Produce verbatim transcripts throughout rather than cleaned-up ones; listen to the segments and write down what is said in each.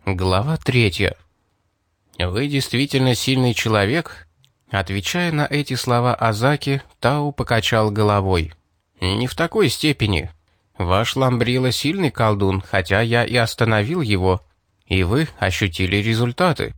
Глава третья. «Вы действительно сильный человек?» Отвечая на эти слова Азаки, Тау покачал головой. «Не в такой степени. Ваш Ламбрила сильный колдун, хотя я и остановил его, и вы ощутили результаты.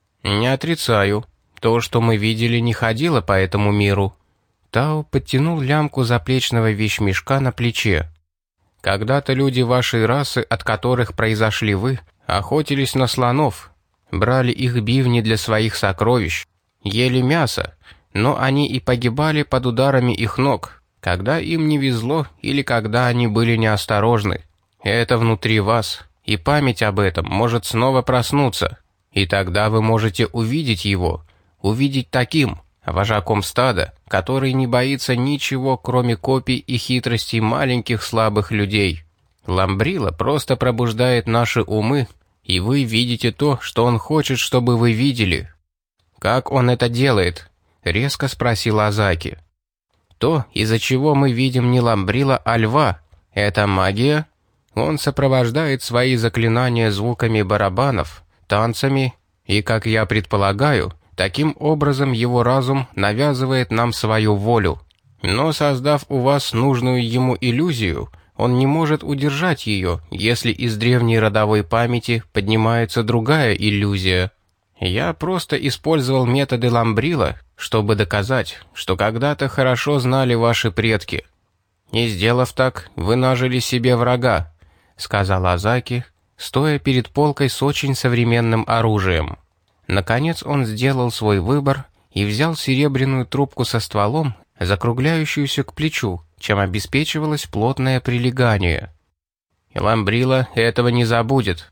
Не отрицаю. То, что мы видели, не ходило по этому миру». Тау подтянул лямку заплечного вещмешка на плече. «Когда-то люди вашей расы, от которых произошли вы, охотились на слонов, брали их бивни для своих сокровищ, ели мясо, но они и погибали под ударами их ног, когда им не везло или когда они были неосторожны. Это внутри вас, и память об этом может снова проснуться, и тогда вы можете увидеть его, увидеть таким, вожаком стада, который не боится ничего, кроме копий и хитростей маленьких слабых людей. Ламбрила просто пробуждает наши умы, и вы видите то, что он хочет, чтобы вы видели». «Как он это делает?» — резко спросил Азаки. «То, из-за чего мы видим не Ламбрила, а льва. Это магия. Он сопровождает свои заклинания звуками барабанов, танцами, и, как я предполагаю, таким образом его разум навязывает нам свою волю. Но, создав у вас нужную ему иллюзию, он не может удержать ее, если из древней родовой памяти поднимается другая иллюзия. Я просто использовал методы Ламбрила, чтобы доказать, что когда-то хорошо знали ваши предки. И сделав так, вы нажили себе врага», — сказал Азаки, стоя перед полкой с очень современным оружием. Наконец он сделал свой выбор и взял серебряную трубку со стволом, закругляющуюся к плечу, чем обеспечивалось плотное прилегание. «И Ламбрила этого не забудет».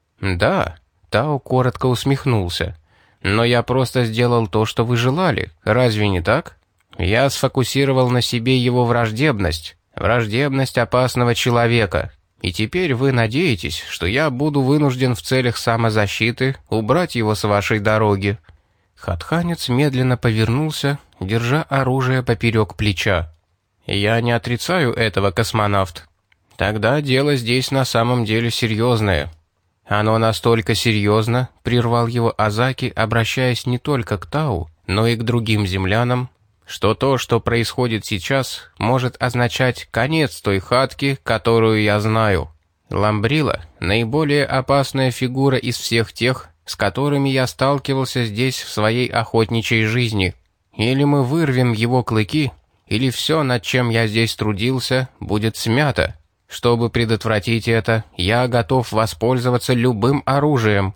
«Да», — Тау коротко усмехнулся, «но я просто сделал то, что вы желали, разве не так? Я сфокусировал на себе его враждебность, враждебность опасного человека, и теперь вы надеетесь, что я буду вынужден в целях самозащиты убрать его с вашей дороги». Хатханец медленно повернулся, держа оружие поперек плеча. «Я не отрицаю этого, космонавт. Тогда дело здесь на самом деле серьезное». «Оно настолько серьезно», — прервал его Азаки, обращаясь не только к Тау, но и к другим землянам, «что то, что происходит сейчас, может означать конец той хатки, которую я знаю. Ламбрила — наиболее опасная фигура из всех тех, с которыми я сталкивался здесь в своей охотничьей жизни. Или мы вырвем его клыки, или все, над чем я здесь трудился, будет смято. Чтобы предотвратить это, я готов воспользоваться любым оружием.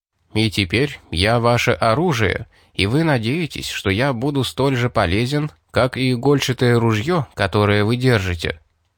И теперь я ваше оружие, и вы надеетесь, что я буду столь же полезен, как и игольчатое ружье, которое вы держите».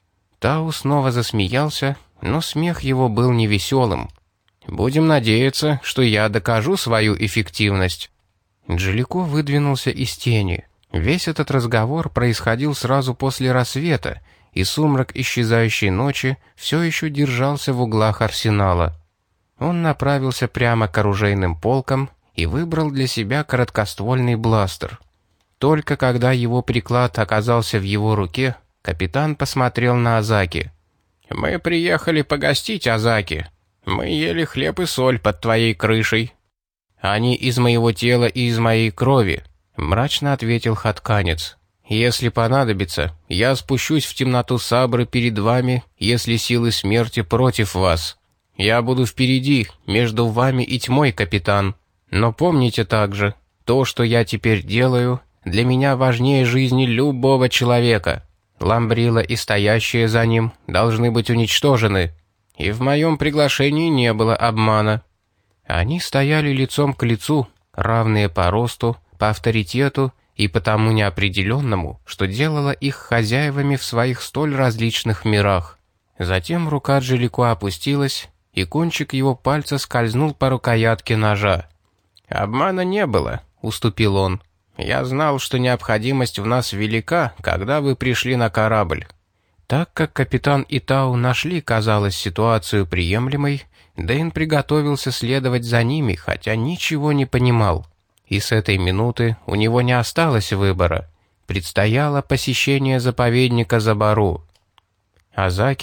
Тау снова засмеялся, но смех его был невеселым. «Будем надеяться, что я докажу свою эффективность». Джалико выдвинулся из тени. Весь этот разговор происходил сразу после рассвета, и сумрак исчезающей ночи все еще держался в углах арсенала. Он направился прямо к оружейным полкам и выбрал для себя короткоствольный бластер. Только когда его приклад оказался в его руке, капитан посмотрел на Азаки. «Мы приехали погостить, Азаки. Мы ели хлеб и соль под твоей крышей». «Они из моего тела и из моей крови», — мрачно ответил хатканец. «Если понадобится, я спущусь в темноту Сабры перед вами, если силы смерти против вас. Я буду впереди, между вами и тьмой, капитан. Но помните также, то, что я теперь делаю, для меня важнее жизни любого человека. Ламбрила и стоящие за ним должны быть уничтожены. И в моем приглашении не было обмана». Они стояли лицом к лицу, равные по росту, по авторитету и по тому неопределенному, что делало их хозяевами в своих столь различных мирах. Затем рука Джалико опустилась, и кончик его пальца скользнул по рукоятке ножа. «Обмана не было», — уступил он. «Я знал, что необходимость в нас велика, когда вы пришли на корабль». Так как капитан и Тау нашли, казалось, ситуацию приемлемой, Дэйн приготовился следовать за ними, хотя ничего не понимал. И с этой минуты у него не осталось выбора. Предстояло посещение заповедника Забару. Азаки,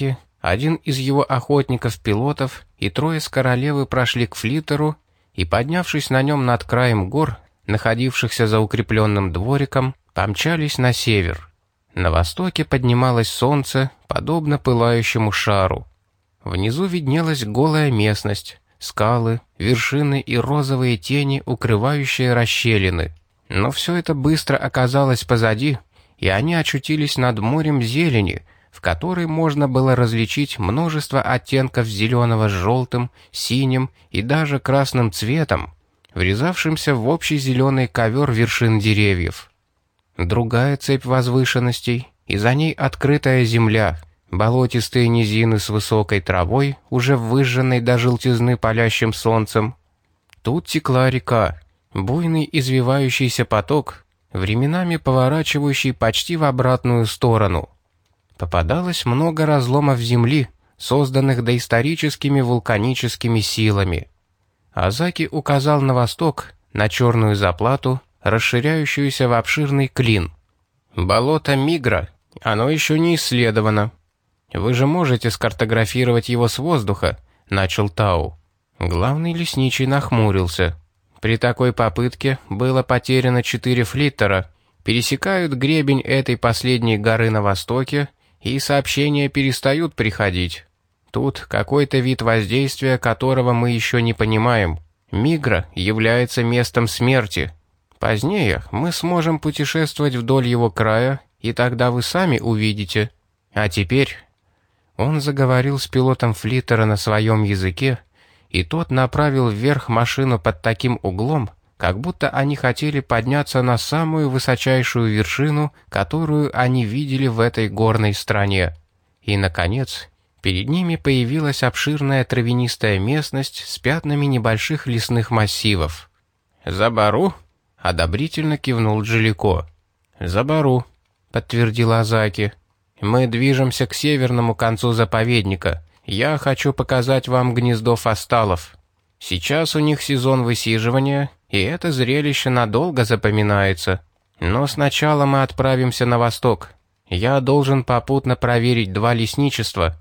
один из его охотников-пилотов и трое с королевы прошли к флиттеру и, поднявшись на нем над краем гор, находившихся за укрепленным двориком, помчались на север. На востоке поднималось солнце, подобно пылающему шару. Внизу виднелась голая местность, скалы, вершины и розовые тени, укрывающие расщелины. Но все это быстро оказалось позади, и они очутились над морем зелени, в которой можно было различить множество оттенков зеленого с желтым, синим и даже красным цветом, врезавшимся в общий зеленый ковер вершин деревьев. Другая цепь возвышенностей, и за ней открытая земля, болотистые низины с высокой травой, уже выжженной до желтизны палящим солнцем. Тут текла река, буйный извивающийся поток, временами поворачивающий почти в обратную сторону. Попадалось много разломов земли, созданных доисторическими вулканическими силами. Азаки указал на восток, на черную заплату, расширяющуюся в обширный клин. Болото Мигра, оно еще не исследовано. Вы же можете скартографировать его с воздуха, начал Тау. Главный лесничий нахмурился. При такой попытке было потеряно четыре флиттера, пересекают гребень этой последней горы на востоке, и сообщения перестают приходить. Тут какой-то вид воздействия, которого мы еще не понимаем. Мигра является местом смерти. Позднее мы сможем путешествовать вдоль его края, и тогда вы сами увидите. А теперь...» Он заговорил с пилотом флиттера на своем языке, и тот направил вверх машину под таким углом, как будто они хотели подняться на самую высочайшую вершину, которую они видели в этой горной стране. И, наконец, перед ними появилась обширная травянистая местность с пятнами небольших лесных массивов. «Забару?» — одобрительно кивнул Джилико. «Забару», — подтвердил Азаки. «Мы движемся к северному концу заповедника. Я хочу показать вам гнездо фасталов. Сейчас у них сезон высиживания, и это зрелище надолго запоминается. Но сначала мы отправимся на восток. Я должен попутно проверить два лесничества».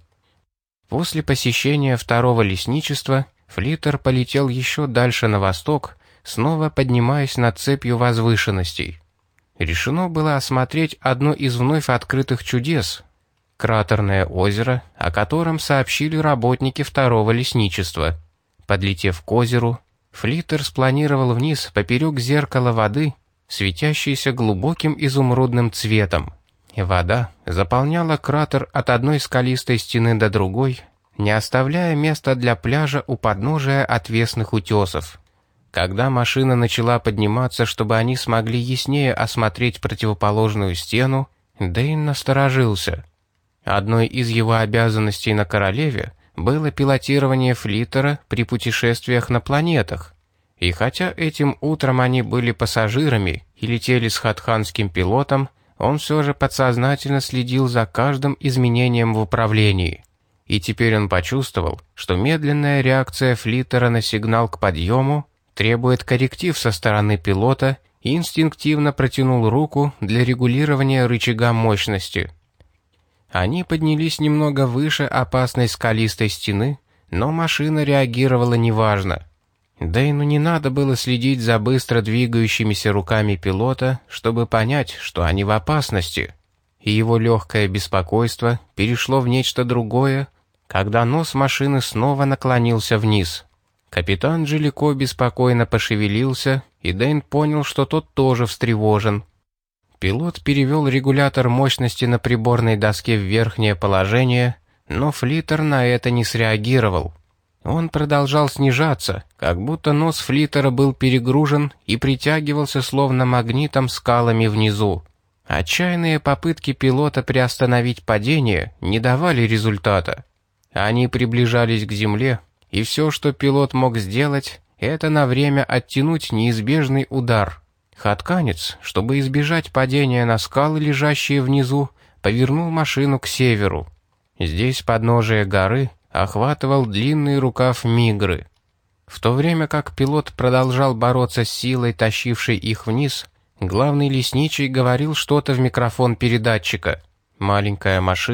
После посещения второго лесничества флиттер полетел еще дальше на восток, снова поднимаясь над цепью возвышенностей. Решено было осмотреть одно из вновь открытых чудес — кратерное озеро, о котором сообщили работники второго лесничества. Подлетев к озеру, флиттер спланировал вниз поперек зеркала воды, светящейся глубоким изумрудным цветом. Вода заполняла кратер от одной скалистой стены до другой, не оставляя места для пляжа у подножия отвесных утесов. Когда машина начала подниматься, чтобы они смогли яснее осмотреть противоположную стену, Дэйн насторожился. Одной из его обязанностей на королеве было пилотирование флиттера при путешествиях на планетах. И хотя этим утром они были пассажирами и летели с хатханским пилотом, он все же подсознательно следил за каждым изменением в управлении. И теперь он почувствовал, что медленная реакция флиттера на сигнал к подъему требует корректив со стороны пилота, и инстинктивно протянул руку для регулирования рычага мощности. Они поднялись немного выше опасной скалистой стены, но машина реагировала неважно. Дэйну не надо было следить за быстро двигающимися руками пилота, чтобы понять, что они в опасности. И его легкое беспокойство перешло в нечто другое, когда нос машины снова наклонился вниз. Капитан Джилико беспокойно пошевелился, и Дэйн понял, что тот тоже встревожен. Пилот перевел регулятор мощности на приборной доске в верхнее положение, но флиттер на это не среагировал. Он продолжал снижаться, как будто нос флиттера был перегружен и притягивался словно магнитом скалами внизу. Отчаянные попытки пилота приостановить падение не давали результата. Они приближались к земле, и все, что пилот мог сделать, это на время оттянуть неизбежный удар. Хатканец, чтобы избежать падения на скалы, лежащие внизу, повернул машину к северу. Здесь подножие горы охватывал длинный рукав Мигры. В то время как пилот продолжал бороться с силой, тащившей их вниз, главный лесничий говорил что-то в микрофон передатчика. Маленькая машина,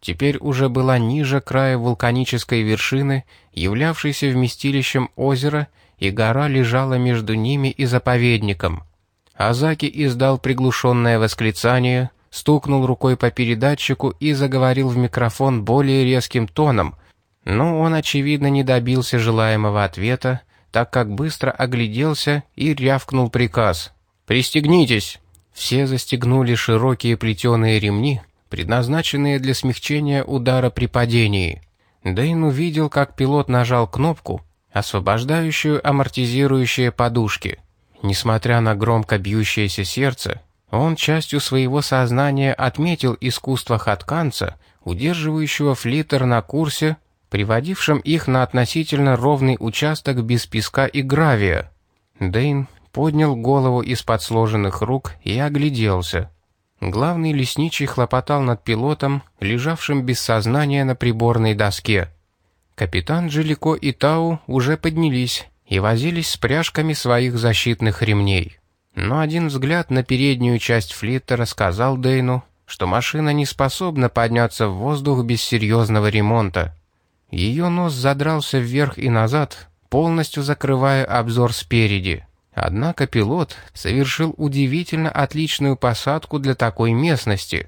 теперь уже была ниже края вулканической вершины, являвшейся вместилищем озера, и гора лежала между ними и заповедником. Азаки издал приглушенное восклицание, стукнул рукой по передатчику и заговорил в микрофон более резким тоном, но он, очевидно, не добился желаемого ответа, так как быстро огляделся и рявкнул приказ: «Пристегнитесь!». Все застегнули широкие плетеные ремни, предназначенные для смягчения удара при падении. Дэйн увидел, как пилот нажал кнопку, освобождающую амортизирующие подушки. Несмотря на громко бьющееся сердце, он частью своего сознания отметил искусство хатканца, удерживающего флиттер на курсе, приводившем их на относительно ровный участок без песка и гравия. Дэйн поднял голову из-под сложенных рук и огляделся. Главный лесничий хлопотал над пилотом, лежавшим без сознания на приборной доске. Капитан Джилико и Тау уже поднялись и возились с пряжками своих защитных ремней. Но один взгляд на переднюю часть флиттера сказал Дэйну, что машина не способна подняться в воздух без серьезного ремонта. Ее нос задрался вверх и назад, полностью закрывая обзор спереди. Однако пилот совершил удивительно отличную посадку для такой местности.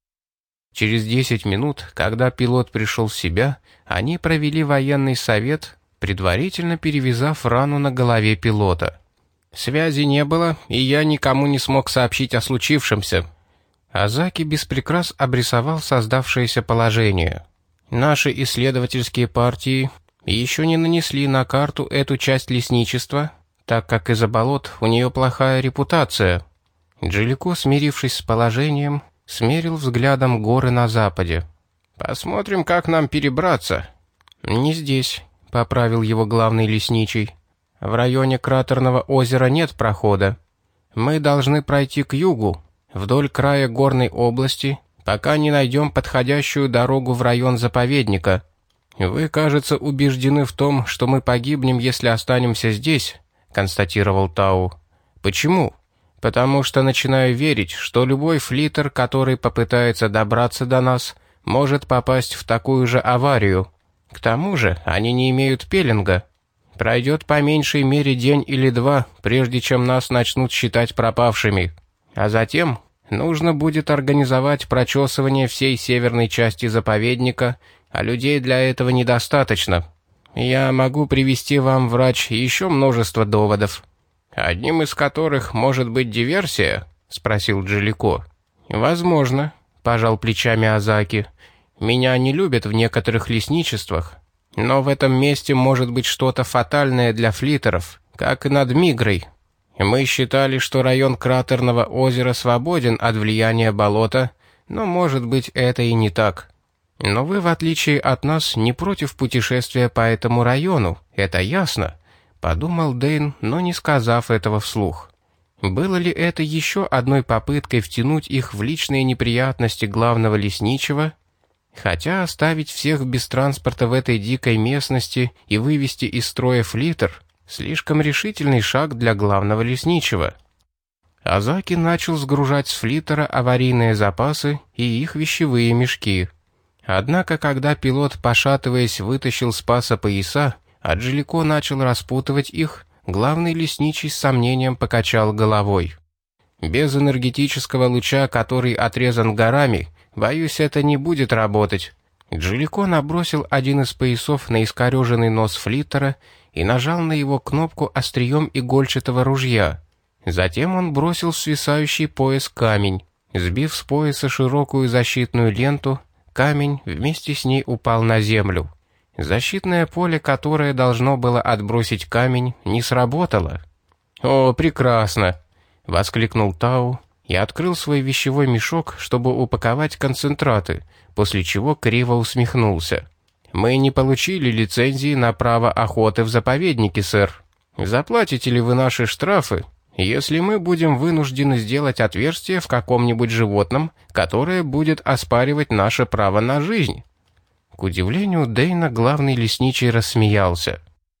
Через десять минут, когда пилот пришел в себя, они провели военный совет, предварительно перевязав рану на голове пилота. Связи не было, и я никому не смог сообщить о случившемся. Азаки без прикрас обрисовал создавшееся положение. Наши исследовательские партии еще не нанесли на карту эту часть лесничества, так как из-за болот у нее плохая репутация. Джилико, смирившись с положением, смерил взглядом горы на западе. «Посмотрим, как нам перебраться». «Не здесь», — поправил его главный лесничий. «В районе кратерного озера нет прохода. Мы должны пройти к югу, вдоль края горной области, пока не найдем подходящую дорогу в район заповедника. Вы, кажется, убеждены в том, что мы погибнем, если останемся здесь», — констатировал Тау. «Почему?» «Потому что начинаю верить, что любой флиттер, который попытается добраться до нас, может попасть в такую же аварию. К тому же они не имеют пеленга. Пройдет по меньшей мере день или два, прежде чем нас начнут считать пропавшими. А затем нужно будет организовать прочесывание всей северной части заповедника, а людей для этого недостаточно. Я могу привести вам, врач, еще множество доводов». «Одним из которых может быть диверсия?» — спросил Джилико. «Возможно», — пожал плечами Азаки. «Меня не любят в некоторых лесничествах, но в этом месте может быть что-то фатальное для флиттеров, как и над Мигрой. Мы считали, что район кратерного озера свободен от влияния болота, но, может быть, это и не так. Но вы, в отличие от нас, не против путешествия по этому району, это ясно», — подумал Дэйн, но не сказав этого вслух. Было ли это еще одной попыткой втянуть их в личные неприятности главного лесничего? Хотя оставить всех без транспорта в этой дикой местности и вывести из строя флиттер — слишком решительный шаг для главного лесничего. Азаки начал сгружать с флиттера аварийные запасы и их вещевые мешки. Однако, когда пилот, пошатываясь, вытащил с паса пояса, а Джилико начал распутывать их, главный лесничий с сомнением покачал головой. «Без энергетического луча, который отрезан горами, боюсь, это не будет работать». Джилико набросил один из поясов на искореженный нос флиттера и нажал на его кнопку острием игольчатого ружья. Затем он бросил в свисающий пояс камень. Сбив с пояса широкую защитную ленту, камень вместе с ней упал на землю. Защитное поле, которое должно было отбросить камень, не сработало. «О, прекрасно!» — воскликнул Тау и открыл свой вещевой мешок, чтобы упаковать концентраты, после чего криво усмехнулся. «Мы не получили лицензии на право охоты в заповеднике, сэр. Заплатите ли вы наши штрафы, если мы будем вынуждены сделать отверстие в каком-нибудь животном, которое будет оспаривать наше право на жизнь?» К удивлению Дэйна главный лесничий рассмеялся.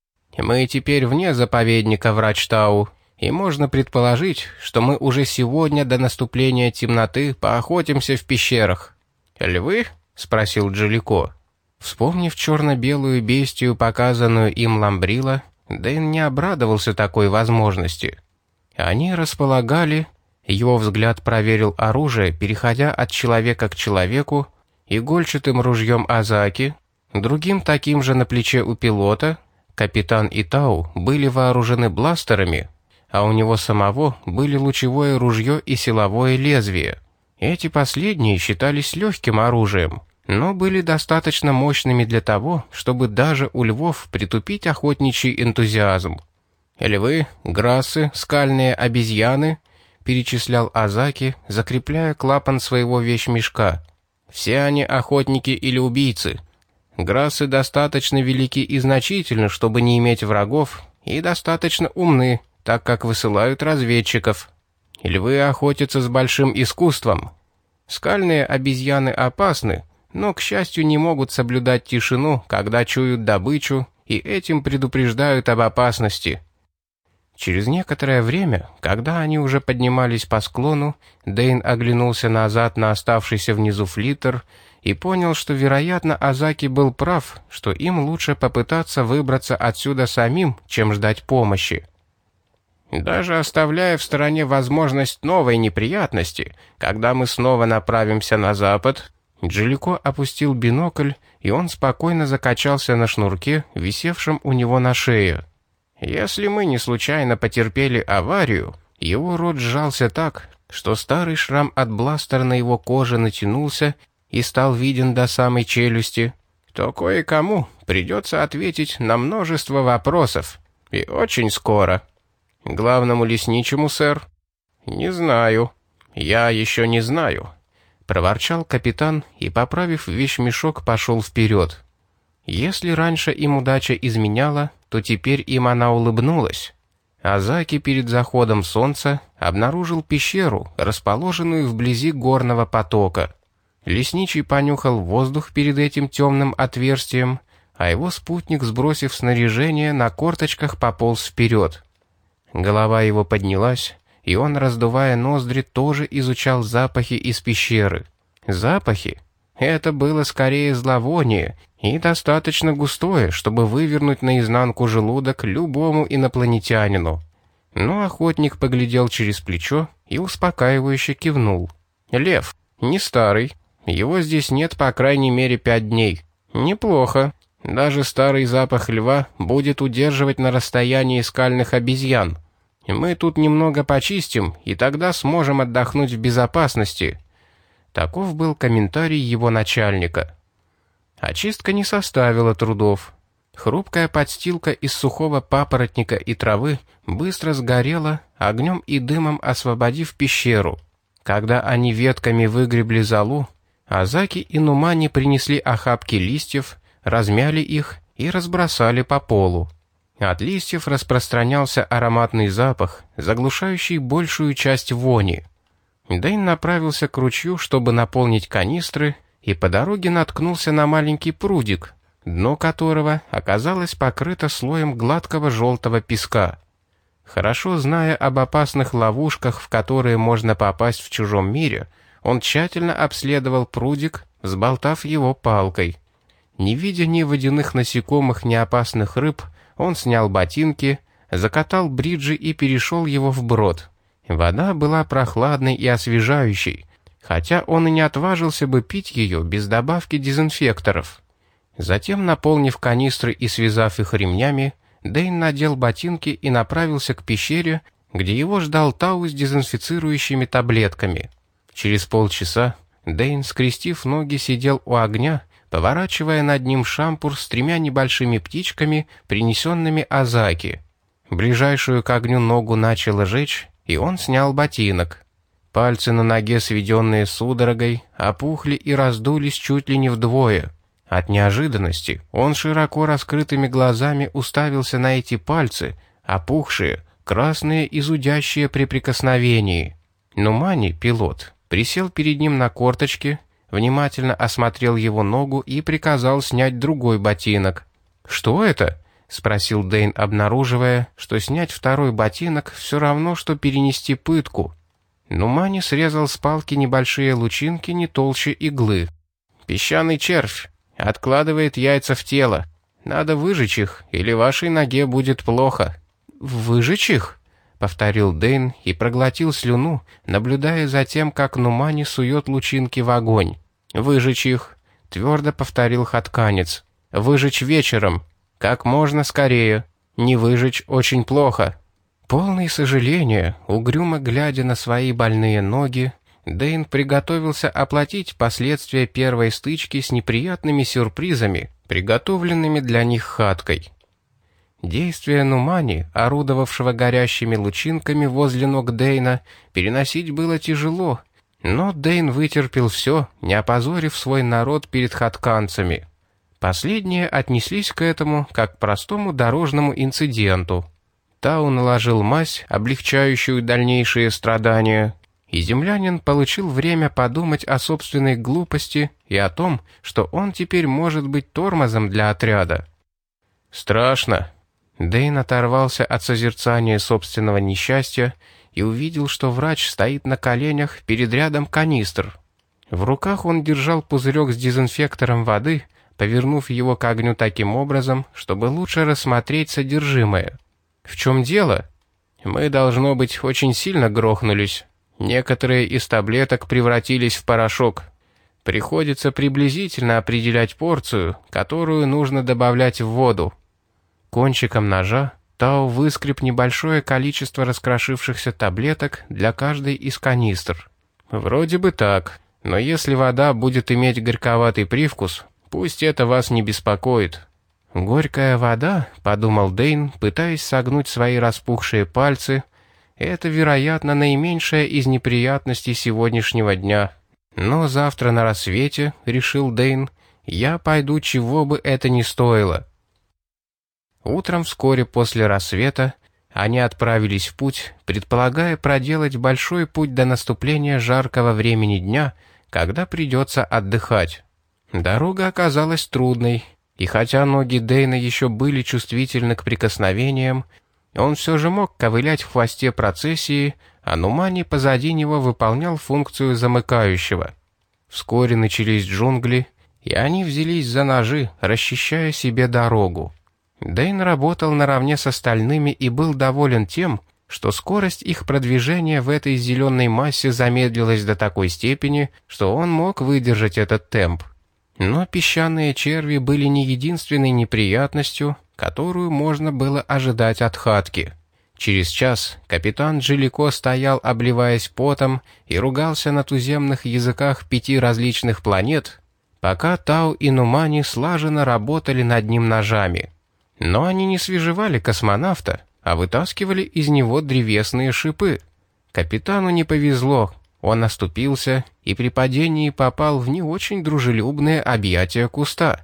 «Мы теперь вне заповедника, врач Тау, и можно предположить, что мы уже сегодня до наступления темноты поохотимся в пещерах. Львы? спросил Джалико. Вспомнив черно-белую бестию, показанную им Ламбрила, Дэйн не обрадовался такой возможности. Они располагали... Его взгляд проверил оружие, переходя от человека к человеку, игольчатым ружьем Азаки, другим таким же на плече у пилота. Капитан и Тау были вооружены бластерами, а у него самого были лучевое ружье и силовое лезвие. Эти последние считались легким оружием, но были достаточно мощными для того, чтобы даже у львов притупить охотничий энтузиазм. Львы, грассы, скальные обезьяны, перечислял Азаки, закрепляя клапан своего вещмешка. Все они охотники или убийцы. Грассы достаточно велики и значительны, чтобы не иметь врагов, и достаточно умны, так как высылают разведчиков. Львы охотятся с большим искусством. Скальные обезьяны опасны, но, к счастью, не могут соблюдать тишину, когда чуют добычу, и этим предупреждают об опасности. Через некоторое время, когда они уже поднимались по склону, Дэйн оглянулся назад на оставшийся внизу флиттер и понял, что, вероятно, Азаки был прав, что им лучше попытаться выбраться отсюда самим, чем ждать помощи. Даже оставляя в стороне возможность новой неприятности, когда мы снова направимся на запад, Джалико опустил бинокль, и он спокойно закачался на шнурке, висевшем у него на шее. Если мы не случайно потерпели аварию, его рот сжался так, что старый шрам от бластера на его коже натянулся и стал виден до самой челюсти, то кое-кому придется ответить на множество вопросов. И очень скоро. Главному лесничему, сэр? Не знаю. Я еще не знаю. Проворчал капитан и, поправив вещмешок, пошел вперед. Если раньше им удача изменяла, то теперь им она улыбнулась. Азаки перед заходом солнца обнаружил пещеру, расположенную вблизи горного потока. Лесничий понюхал воздух перед этим темным отверстием, а его спутник, сбросив снаряжение, на корточках пополз вперед. Голова его поднялась, и он, раздувая ноздри, тоже изучал запахи из пещеры. Запахи? Это было скорее зловоние, и достаточно густое, чтобы вывернуть наизнанку желудок любому инопланетянину. Но охотник поглядел через плечо и успокаивающе кивнул. «Лев, не старый. Его здесь нет по крайней мере пять дней. Неплохо. Даже старый запах льва будет удерживать на расстоянии скальных обезьян. Мы тут немного почистим, и тогда сможем отдохнуть в безопасности». Таков был комментарий его начальника. Очистка не составила трудов. Хрупкая подстилка из сухого папоротника и травы быстро сгорела, огнем и дымом освободив пещеру. Когда они ветками выгребли золу, Азаки и Нумани принесли охапки листьев, размяли их и разбросали по полу. От листьев распространялся ароматный запах, заглушающий большую часть вони. Дэйн направился к ручью, чтобы наполнить канистры, и по дороге наткнулся на маленький прудик, дно которого оказалось покрыто слоем гладкого желтого песка. Хорошо зная об опасных ловушках, в которые можно попасть в чужом мире, он тщательно обследовал прудик, взболтав его палкой. Не видя ни водяных насекомых, ни опасных рыб, он снял ботинки, закатал бриджи и перешел его вброд. Вода была прохладной и освежающей, хотя он и не отважился бы пить ее без добавки дезинфекторов. Затем, наполнив канистры и связав их ремнями, Дэйн надел ботинки и направился к пещере, где его ждал Тау с дезинфицирующими таблетками. Через полчаса Дэйн, скрестив ноги, сидел у огня, поворачивая над ним шампур с тремя небольшими птичками, принесенными Азаки. Ближайшую к огню ногу начало жечь, и он снял ботинок. Пальцы на ноге, сведенные судорогой, опухли и раздулись чуть ли не вдвое. От неожиданности он широко раскрытыми глазами уставился на эти пальцы, опухшие, красные и зудящие при прикосновении. Нумани, пилот, присел перед ним на корточки, внимательно осмотрел его ногу и приказал снять другой ботинок. «Что это?» — спросил Дэйн, обнаруживая, что снять второй ботинок все равно, что перенести пытку. Нумани срезал с палки небольшие лучинки не толще иглы. Песчаный червь. Откладывает яйца в тело. Надо выжечь их, или вашей ноге будет плохо». «Выжечь их?» — повторил Дэйн и проглотил слюну, наблюдая за тем, как Нумани сует лучинки в огонь. «Выжечь их», — твердо повторил хатканец. «Выжечь вечером. Как можно скорее. Не выжечь очень плохо». Полный сожаления, угрюмо глядя на свои больные ноги, Дэйн приготовился оплатить последствия первой стычки с неприятными сюрпризами, приготовленными для них хаткой. Действия Нумани, орудовавшего горящими лучинками возле ног Дэйна, переносить было тяжело, но Дэйн вытерпел все, не опозорив свой народ перед хатканцами. Последние отнеслись к этому как к простому дорожному инциденту. Тау наложил мазь, облегчающую дальнейшие страдания, и землянин получил время подумать о собственной глупости и о том, что он теперь может быть тормозом для отряда. «Страшно». Дэйн оторвался от созерцания собственного несчастья и увидел, что врач стоит на коленях перед рядом канистр. В руках он держал пузырек с дезинфектором воды, повернув его к огню таким образом, чтобы лучше рассмотреть содержимое. «В чем дело?» «Мы, должно быть, очень сильно грохнулись. Некоторые из таблеток превратились в порошок. Приходится приблизительно определять порцию, которую нужно добавлять в воду». Кончиком ножа Тау выскреб небольшое количество раскрошившихся таблеток для каждой из канистр. «Вроде бы так, но если вода будет иметь горьковатый привкус, пусть это вас не беспокоит». «Горькая вода», — подумал Дэйн, пытаясь согнуть свои распухшие пальцы, — «это, вероятно, наименьшая из неприятностей сегодняшнего дня. Но завтра на рассвете, — решил Дэйн, — я пойду, чего бы это ни стоило». Утром вскоре после рассвета они отправились в путь, предполагая проделать большой путь до наступления жаркого времени дня, когда придется отдыхать. Дорога оказалась трудной, и хотя ноги Дэйна еще были чувствительны к прикосновениям, он все же мог ковылять в хвосте процессии, а Нумани позади него выполнял функцию замыкающего. Вскоре начались джунгли, и они взялись за ножи, расчищая себе дорогу. Дэйн работал наравне с остальными и был доволен тем, что скорость их продвижения в этой зеленой массе замедлилась до такой степени, что он мог выдержать этот темп. Но песчаные черви были не единственной неприятностью, которую можно было ожидать от хатки. Через час капитан Джилико стоял, обливаясь потом, и ругался на туземных языках пяти различных планет, пока Тау и Нумани слаженно работали над ним ножами. Но они не свежевали космонавта, а вытаскивали из него древесные шипы. Капитану не повезло. Он оступился и при падении попал в не очень дружелюбное объятие куста.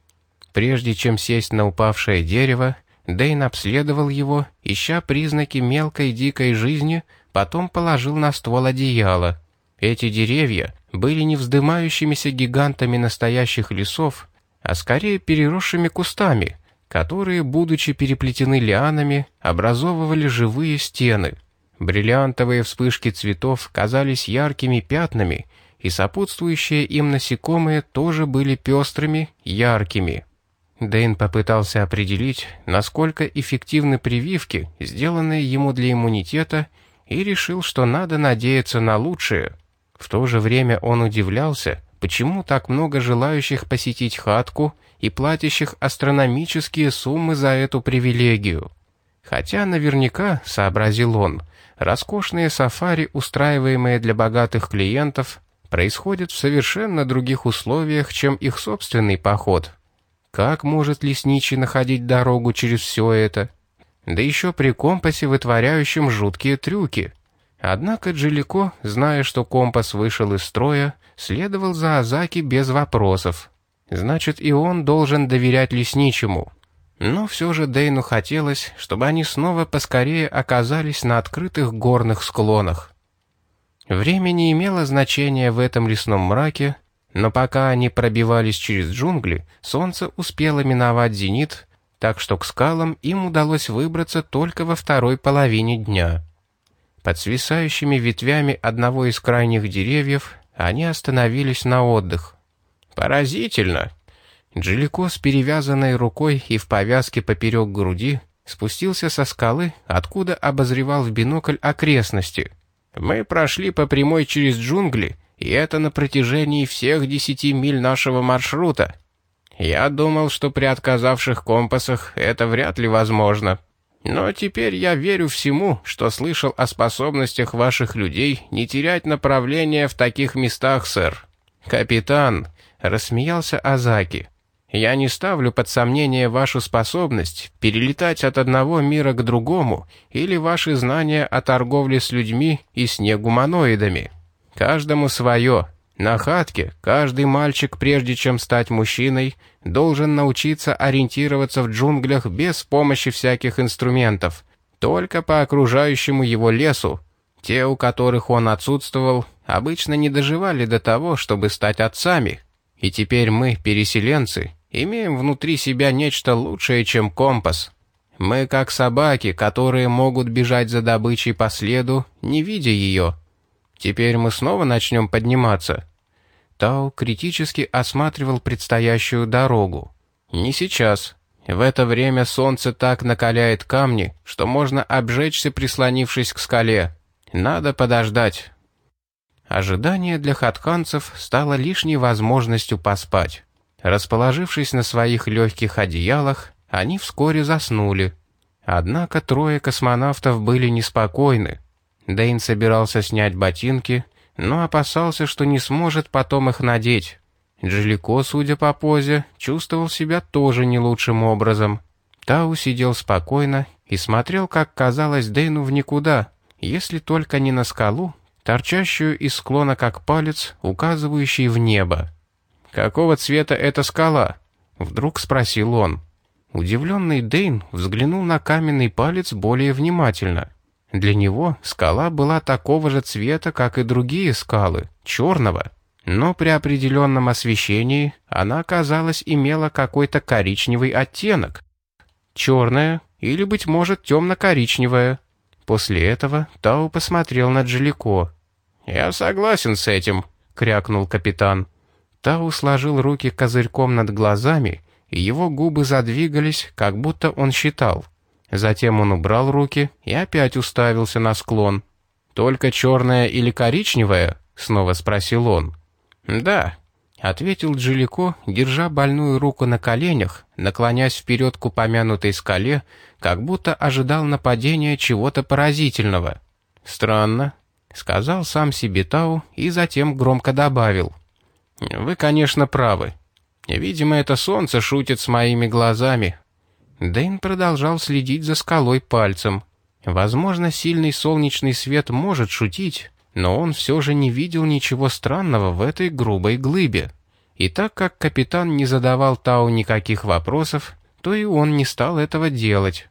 Прежде чем сесть на упавшее дерево, Дэйн обследовал его, ища признаки мелкой дикой жизни, потом положил на ствол одеяло. Эти деревья были не вздымающимися гигантами настоящих лесов, а скорее переросшими кустами, которые, будучи переплетены лианами, образовывали живые стены. Бриллиантовые вспышки цветов казались яркими пятнами, и сопутствующие им насекомые тоже были пестрыми, яркими. Дэйн попытался определить, насколько эффективны прививки, сделанные ему для иммунитета, и решил, что надо надеяться на лучшее. В то же время он удивлялся, почему так много желающих посетить хатку и платящих астрономические суммы за эту привилегию. Хотя наверняка, сообразил он, роскошные сафари, устраиваемые для богатых клиентов, происходят в совершенно других условиях, чем их собственный поход. Как может лесничий находить дорогу через все это? Да еще при компасе, вытворяющем жуткие трюки. Однако Джилико, зная, что компас вышел из строя, следовал за Азаки без вопросов. Значит, и он должен доверять лесничему. Но все же Дэйну хотелось, чтобы они снова поскорее оказались на открытых горных склонах. Время не имело значения в этом лесном мраке, но пока они пробивались через джунгли, солнце успело миновать зенит, так что к скалам им удалось выбраться только во второй половине дня. Под свисающими ветвями одного из крайних деревьев они остановились на отдых. Поразительно. Джилико с перевязанной рукой и в повязке поперек груди спустился со скалы, откуда обозревал в бинокль окрестности. Мы прошли по прямой через джунгли, и это на протяжении всех десяти миль нашего маршрута. Я думал, что при отказавших компасах это вряд ли возможно. Но теперь я верю всему, что слышал о способностях ваших людей не терять направление в таких местах, сэр. Капитан, рассмеялся Азаки. Я не ставлю под сомнение вашу способность перелетать от одного мира к другому или ваши знания о торговле с людьми и с негуманоидами. Каждому свое. На Хатке каждый мальчик, прежде чем стать мужчиной, должен научиться ориентироваться в джунглях без помощи всяких инструментов, только по окружающему его лесу. Те, у которых он отсутствовал, обычно не доживали до того, чтобы стать отцами. И теперь мы, переселенцы, имеем внутри себя нечто лучшее, чем компас. Мы как собаки, которые могут бежать за добычей по следу, не видя ее. Теперь мы снова начнем подниматься. Тау критически осматривал предстоящую дорогу. Не сейчас. В это время солнце так накаляет камни, что можно обжечься, прислонившись к скале. Надо подождать. Ожидание для хатханцев стало лишней возможностью поспать. Расположившись на своих легких одеялах, они вскоре заснули. Однако трое космонавтов были неспокойны. Дэйн собирался снять ботинки, но опасался, что не сможет потом их надеть. Джилико, судя по позе, чувствовал себя тоже не лучшим образом. Тау сидел спокойно и смотрел, как казалось Дэйну, в никуда, если только не на скалу, торчащую из склона как палец, указывающий в небо. «Какого цвета эта скала?» — вдруг спросил он. Удивленный Дэйн взглянул на каменный палец более внимательно. Для него скала была такого же цвета, как и другие скалы, черного. Но при определенном освещении она, казалось, имела какой-то коричневый оттенок. Черная или, быть может, темно-коричневая. После этого Тау посмотрел на Джилико. «Я согласен с этим», — крякнул капитан. Тау сложил руки козырьком над глазами, и его губы задвигались, как будто он считал. Затем он убрал руки и опять уставился на склон. «Только черная или коричневая?» — снова спросил он. «Да», — ответил Джилико, держа больную руку на коленях, наклонясь вперед к упомянутой скале, как будто ожидал нападения чего-то поразительного. «Странно», — сказал сам себе Тау и затем громко добавил. «Вы, конечно, правы. Видимо, это солнце шутит с моими глазами». Дэйн продолжал следить за скалой пальцем. Возможно, сильный солнечный свет может шутить, но он все же не видел ничего странного в этой грубой глыбе. И так как капитан не задавал Тау никаких вопросов, то и он не стал этого делать.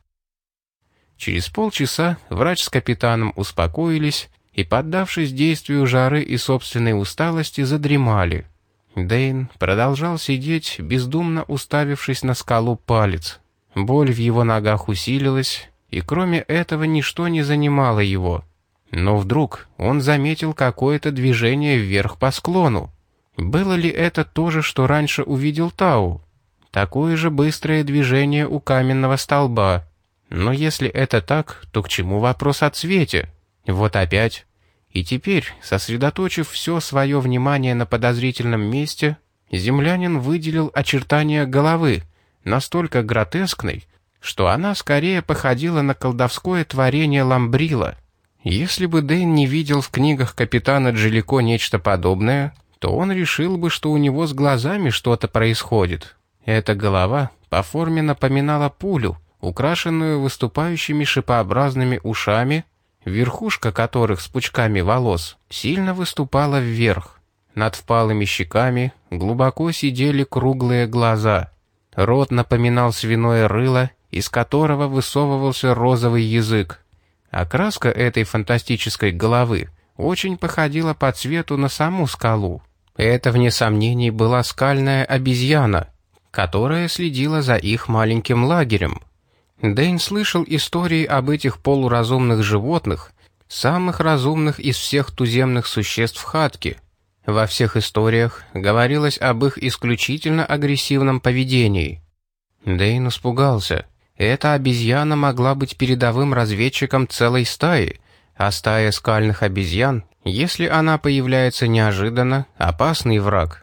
Через полчаса врач с капитаном успокоились и, поддавшись действию жары и собственной усталости, задремали. Дэйн продолжал сидеть, бездумно уставившись на скалу палец. Боль в его ногах усилилась, и кроме этого ничто не занимало его. Но вдруг он заметил какое-то движение вверх по склону. Было ли это то же, что раньше увидел Тау? Такое же быстрое движение у каменного столба. Но если это так, то к чему вопрос о цвете? Вот опять. И теперь, сосредоточив все свое внимание на подозрительном месте, землянин выделил очертания головы, настолько гротескной, что она скорее походила на колдовское творение Ламбрила. Если бы Дэйн не видел в книгах капитана Джилико нечто подобное, то он решил бы, что у него с глазами что-то происходит. Эта голова по форме напоминала пулю, украшенную выступающими шипообразными ушами, верхушка которых с пучками волос сильно выступала вверх. Над впалыми щеками глубоко сидели круглые глаза. Рот напоминал свиное рыло, из которого высовывался розовый язык. Окраска этой фантастической головы очень походила по цвету на саму скалу. Это, вне сомнений, была скальная обезьяна, которая следила за их маленьким лагерем. Дэйн слышал истории об этих полуразумных животных, самых разумных из всех туземных существ Хатки. Во всех историях говорилось об их исключительно агрессивном поведении. Дэйн испугался. Эта обезьяна могла быть передовым разведчиком целой стаи, а стая скальных обезьян, если она появляется неожиданно, опасный враг.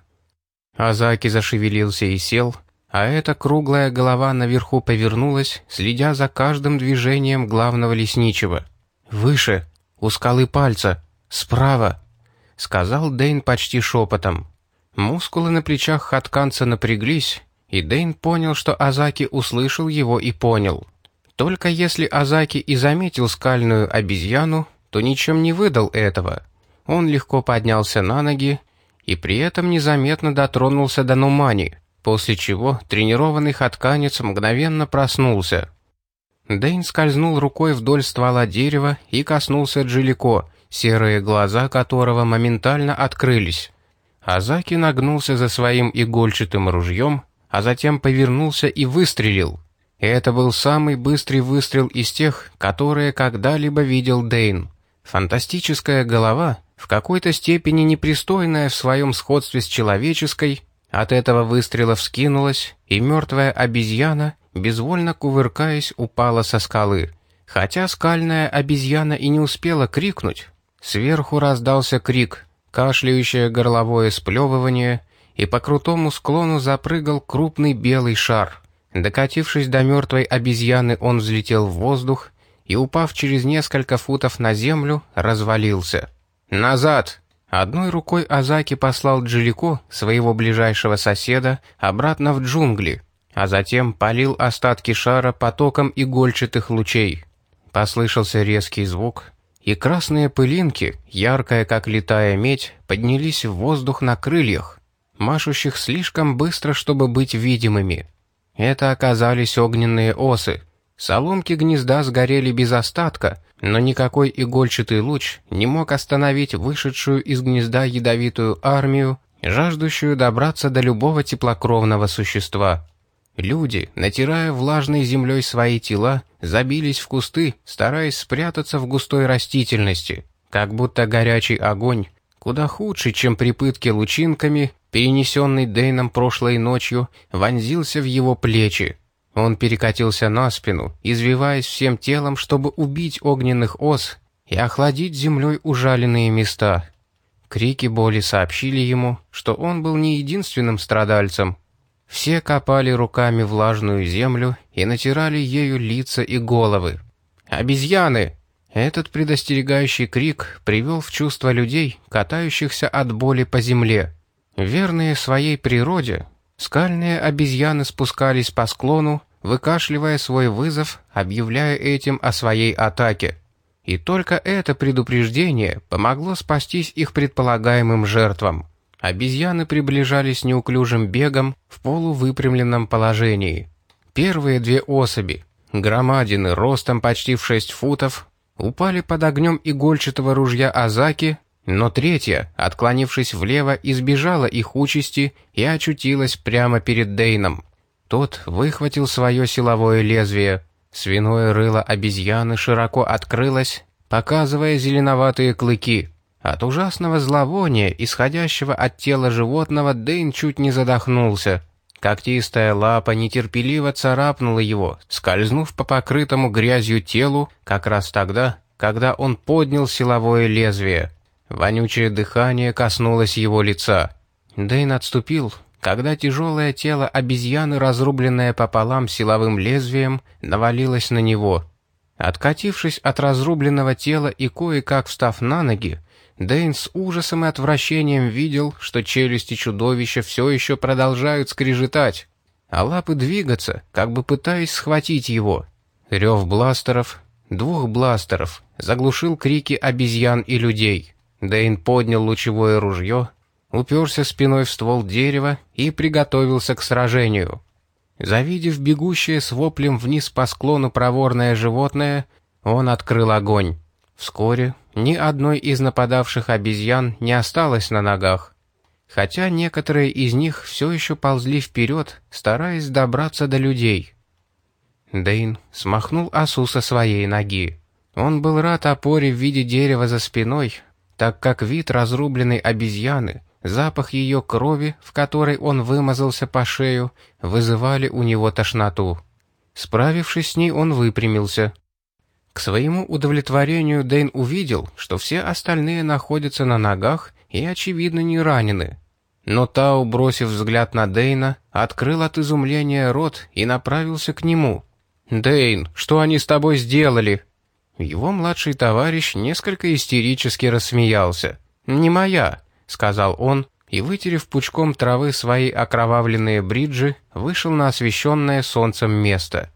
Азаки зашевелился и сел, а эта круглая голова наверху повернулась, следя за каждым движением главного лесничего. «Выше! У скалы пальца! Справа!» — сказал Дэйн почти шепотом. Мускулы на плечах хатканца напряглись, и Дэйн понял, что Азаки услышал его и понял. Только если Азаки и заметил скальную обезьяну, то ничем не выдал этого. Он легко поднялся на ноги и при этом незаметно дотронулся до Нумани, после чего тренированный хатканец мгновенно проснулся. Дэйн скользнул рукой вдоль ствола дерева и коснулся Джилико, серые глаза которого моментально открылись. Азаки нагнулся за своим игольчатым ружьем, а затем повернулся и выстрелил. Это был самый быстрый выстрел из тех, которые когда-либо видел Дэйн. Фантастическая голова, в какой-то степени непристойная в своем сходстве с человеческой, от этого выстрела вскинулась, и мертвая обезьяна, безвольно кувыркаясь, упала со скалы. Хотя скальная обезьяна и не успела крикнуть, сверху раздался крик, кашляющее горловое сплевывание, и по крутому склону запрыгал крупный белый шар. Докатившись до мертвой обезьяны, он взлетел в воздух и, упав через несколько футов на землю, развалился. «Назад!» Одной рукой Азаки послал Джилико, своего ближайшего соседа, обратно в джунгли, а затем полил остатки шара потоком игольчатых лучей. Послышался резкий звук, и красные пылинки, яркая как летая медь, поднялись в воздух на крыльях, машущих слишком быстро, чтобы быть видимыми. Это оказались огненные осы. Соломки гнезда сгорели без остатка, но никакой игольчатый луч не мог остановить вышедшую из гнезда ядовитую армию, жаждущую добраться до любого теплокровного существа. Люди, натирая влажной землей свои тела, забились в кусты, стараясь спрятаться в густой растительности, как будто горячий огонь, куда худший, чем при пытке лучинками, перенесенный Дэйном прошлой ночью, вонзился в его плечи. Он перекатился на спину, извиваясь всем телом, чтобы убить огненных ос и охладить землей ужаленные места. Крики боли сообщили ему, что он был не единственным страдальцем. Все копали руками влажную землю и натирали ею лица и головы. «Обезьяны!» Этот предостерегающий крик привел в чувство людей, катающихся от боли по земле. Верные своей природе, скальные обезьяны спускались по склону, выкашливая свой вызов, объявляя этим о своей атаке. И только это предупреждение помогло спастись их предполагаемым жертвам. Обезьяны приближались неуклюжим бегом в полувыпрямленном положении. Первые две особи, громадины ростом почти в шесть футов, упали под огнем игольчатого ружья Азаки, но третья, отклонившись влево, избежала их участи и очутилась прямо перед Дэйном. Тот выхватил свое силовое лезвие. Свиное рыло обезьяны широко открылось, показывая зеленоватые клыки. От ужасного зловония, исходящего от тела животного, Дэйн чуть не задохнулся. Когтистая лапа нетерпеливо царапнула его, скользнув по покрытому грязью телу, как раз тогда, когда он поднял силовое лезвие. Вонючее дыхание коснулось его лица. Дэйн отступил, когда тяжелое тело обезьяны, разрубленное пополам силовым лезвием, навалилось на него. Откатившись от разрубленного тела и кое-как встав на ноги, Дэйн с ужасом и отвращением видел, что челюсти чудовища все еще продолжают скрежетать, а лапы двигаться, как бы пытаясь схватить его. Рев бластеров, двух бластеров, заглушил крики обезьян и людей. Дэйн поднял лучевое ружье, уперся спиной в ствол дерева и приготовился к сражению. Завидев бегущее с воплем вниз по склону проворное животное, он открыл огонь. Вскоре ни одной из нападавших обезьян не осталось на ногах, хотя некоторые из них все еще ползли вперед, стараясь добраться до людей. Дэйн смахнул осу со своей ноги. Он был рад опоре в виде дерева за спиной, так как вид разрубленной обезьяны запах ее крови, в которой он вымазался по шею, вызывали у него тошноту. Справившись с ней, он выпрямился. К своему удовлетворению Дэйн увидел, что все остальные находятся на ногах и, очевидно, не ранены. Но Тау, бросив взгляд на Дэйна, открыл от изумления рот и направился к нему. «Дэйн, что они с тобой сделали?» Его младший товарищ несколько истерически рассмеялся. «Не моя», — сказал он, и, вытерев пучком травы свои окровавленные бриджи, вышел на освещенное солнцем место.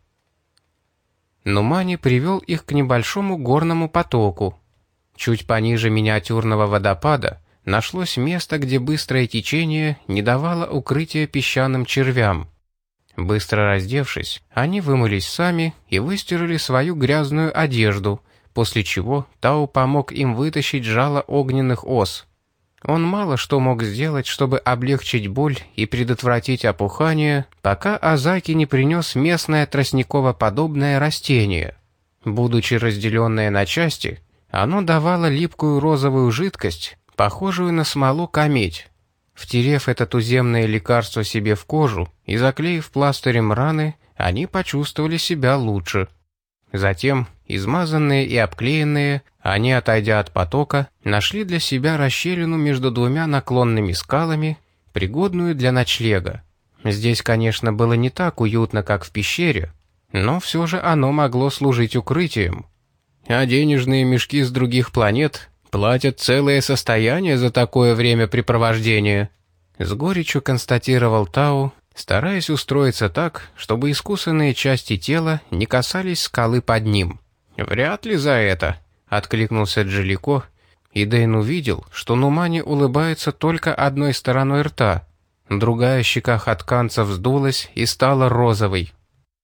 Нумани привел их к небольшому горному потоку. Чуть пониже миниатюрного водопада нашлось место, где быстрое течение не давало укрытия песчаным червям. Быстро раздевшись, они вымылись сами и выстирали свою грязную одежду, после чего Тау помог им вытащить жало огненных ос. Он мало что мог сделать, чтобы облегчить боль и предотвратить опухание, пока Азаки не принес местное тростниково-подобное растение. Будучи разделенное на части, оно давало липкую розовую жидкость, похожую на смолу камедь. Втерев это туземное лекарство себе в кожу и заклеив пластырем раны, они почувствовали себя лучше. Затем, измазанные и обклеенные, они, отойдя от потока, нашли для себя расщелину между двумя наклонными скалами, пригодную для ночлега. Здесь, конечно, было не так уютно, как в пещере, но все же оно могло служить укрытием. А денежные мешки с других планет платят целое состояние за такое времяпрепровождение. С горечью констатировал Тау, стараясь устроиться так, чтобы искусанные части тела не касались скалы под ним. «Вряд ли за это», — откликнулся Джалико, и Дэйн увидел, что Нумани улыбается только одной стороной рта. Другая щека хатканца вздулась и стала розовой.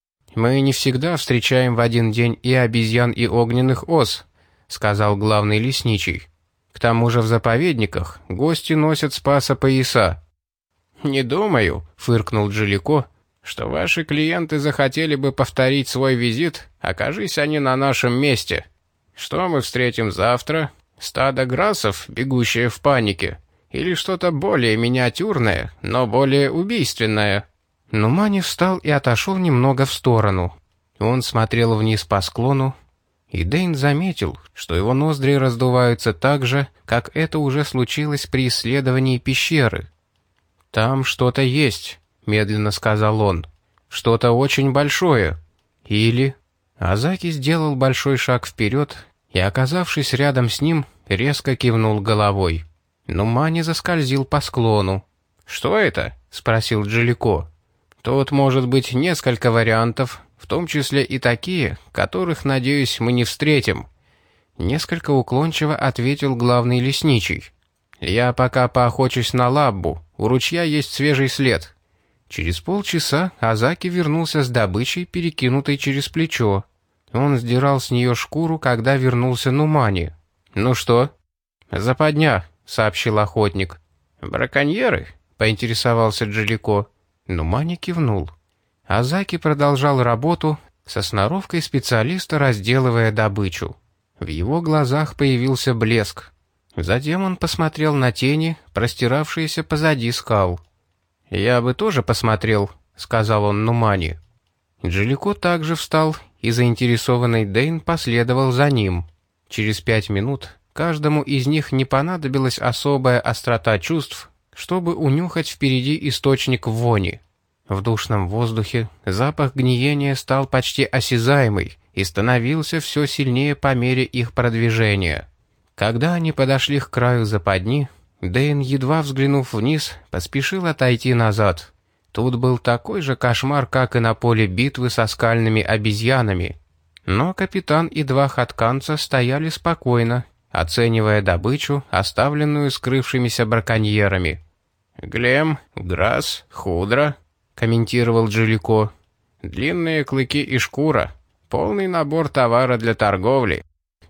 «Мы не всегда встречаем в один день и обезьян, и огненных ос», — сказал главный лесничий. «К тому же в заповедниках гости носят спаса пояса». «Не думаю», — фыркнул Джалико, «что ваши клиенты захотели бы повторить свой визит, окажись они на нашем месте. Что мы встретим завтра? Стадо грассов, бегущее в панике? Или что-то более миниатюрное, но более убийственное?» Нумани встал и отошел немного в сторону. Он смотрел вниз по склону, и Дэйн заметил, что его ноздри раздуваются так же, как это уже случилось при исследовании пещеры. «Там что-то есть», — медленно сказал он. «Что-то очень большое. Или...» Азаки сделал большой шаг вперед и, оказавшись рядом с ним, резко кивнул головой. Нумани заскользил по склону. «Что это?» — спросил Джалико. «Тут может быть несколько вариантов, в том числе и такие, которых, надеюсь, мы не встретим», — несколько уклончиво ответил главный лесничий. «Я пока поохочусь на лаббу, у ручья есть свежий след». Через полчаса Азаки вернулся с добычей, перекинутой через плечо. Он сдирал с нее шкуру, когда вернулся Нумани. «Ну что?» «Западня», — сообщил охотник. «Браконьеры?» — поинтересовался Джалико. Нумани кивнул. Азаки продолжал работу, со сноровкой специалиста разделывая добычу. В его глазах появился блеск. Затем он посмотрел на тени, простиравшиеся позади скал. «Я бы тоже посмотрел», — сказал он Нумани. Джалико также встал, и заинтересованный Дэйн последовал за ним. Через пять минут каждому из них не понадобилась особая острота чувств, чтобы унюхать впереди источник вони. В душном воздухе запах гниения стал почти осязаемый и становился все сильнее по мере их продвижения. Когда они подошли к краю западни, Дэйн, едва взглянув вниз, поспешил отойти назад. Тут был такой же кошмар, как и на поле битвы со скальными обезьянами. Но капитан и два хатканца стояли спокойно, оценивая добычу, оставленную скрывшимися браконьерами. «Глем, Грасс, Худра», — комментировал Джалико. «Длинные клыки и шкура. Полный набор товара для торговли».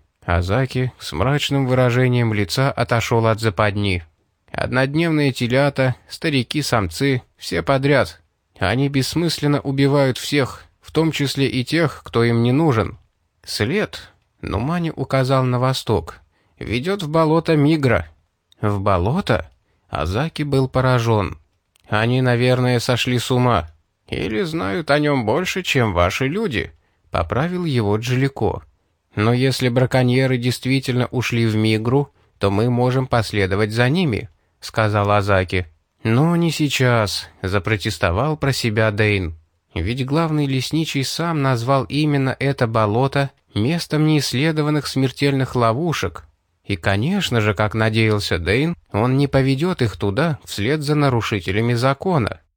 Азаки с мрачным выражением лица отошел от западни. «Однодневные телята, старики-самцы, все подряд. Они бессмысленно убивают всех, в том числе и тех, кто им не нужен. След», — Нумани указал на восток, — «ведет в болото Мигра». «В болото?» Азаки был поражен. «Они, наверное, сошли с ума. Или знают о нем больше, чем ваши люди», — поправил его Джалико. «Но если браконьеры действительно ушли в Мигру, то мы можем последовать за ними», — сказал Азаки. «Но не сейчас», — запротестовал про себя Дейн. Ведь главный лесничий сам назвал именно это болото местом неисследованных смертельных ловушек. И, конечно же, как надеялся Дейн, он не поведет их туда вслед за нарушителями закона.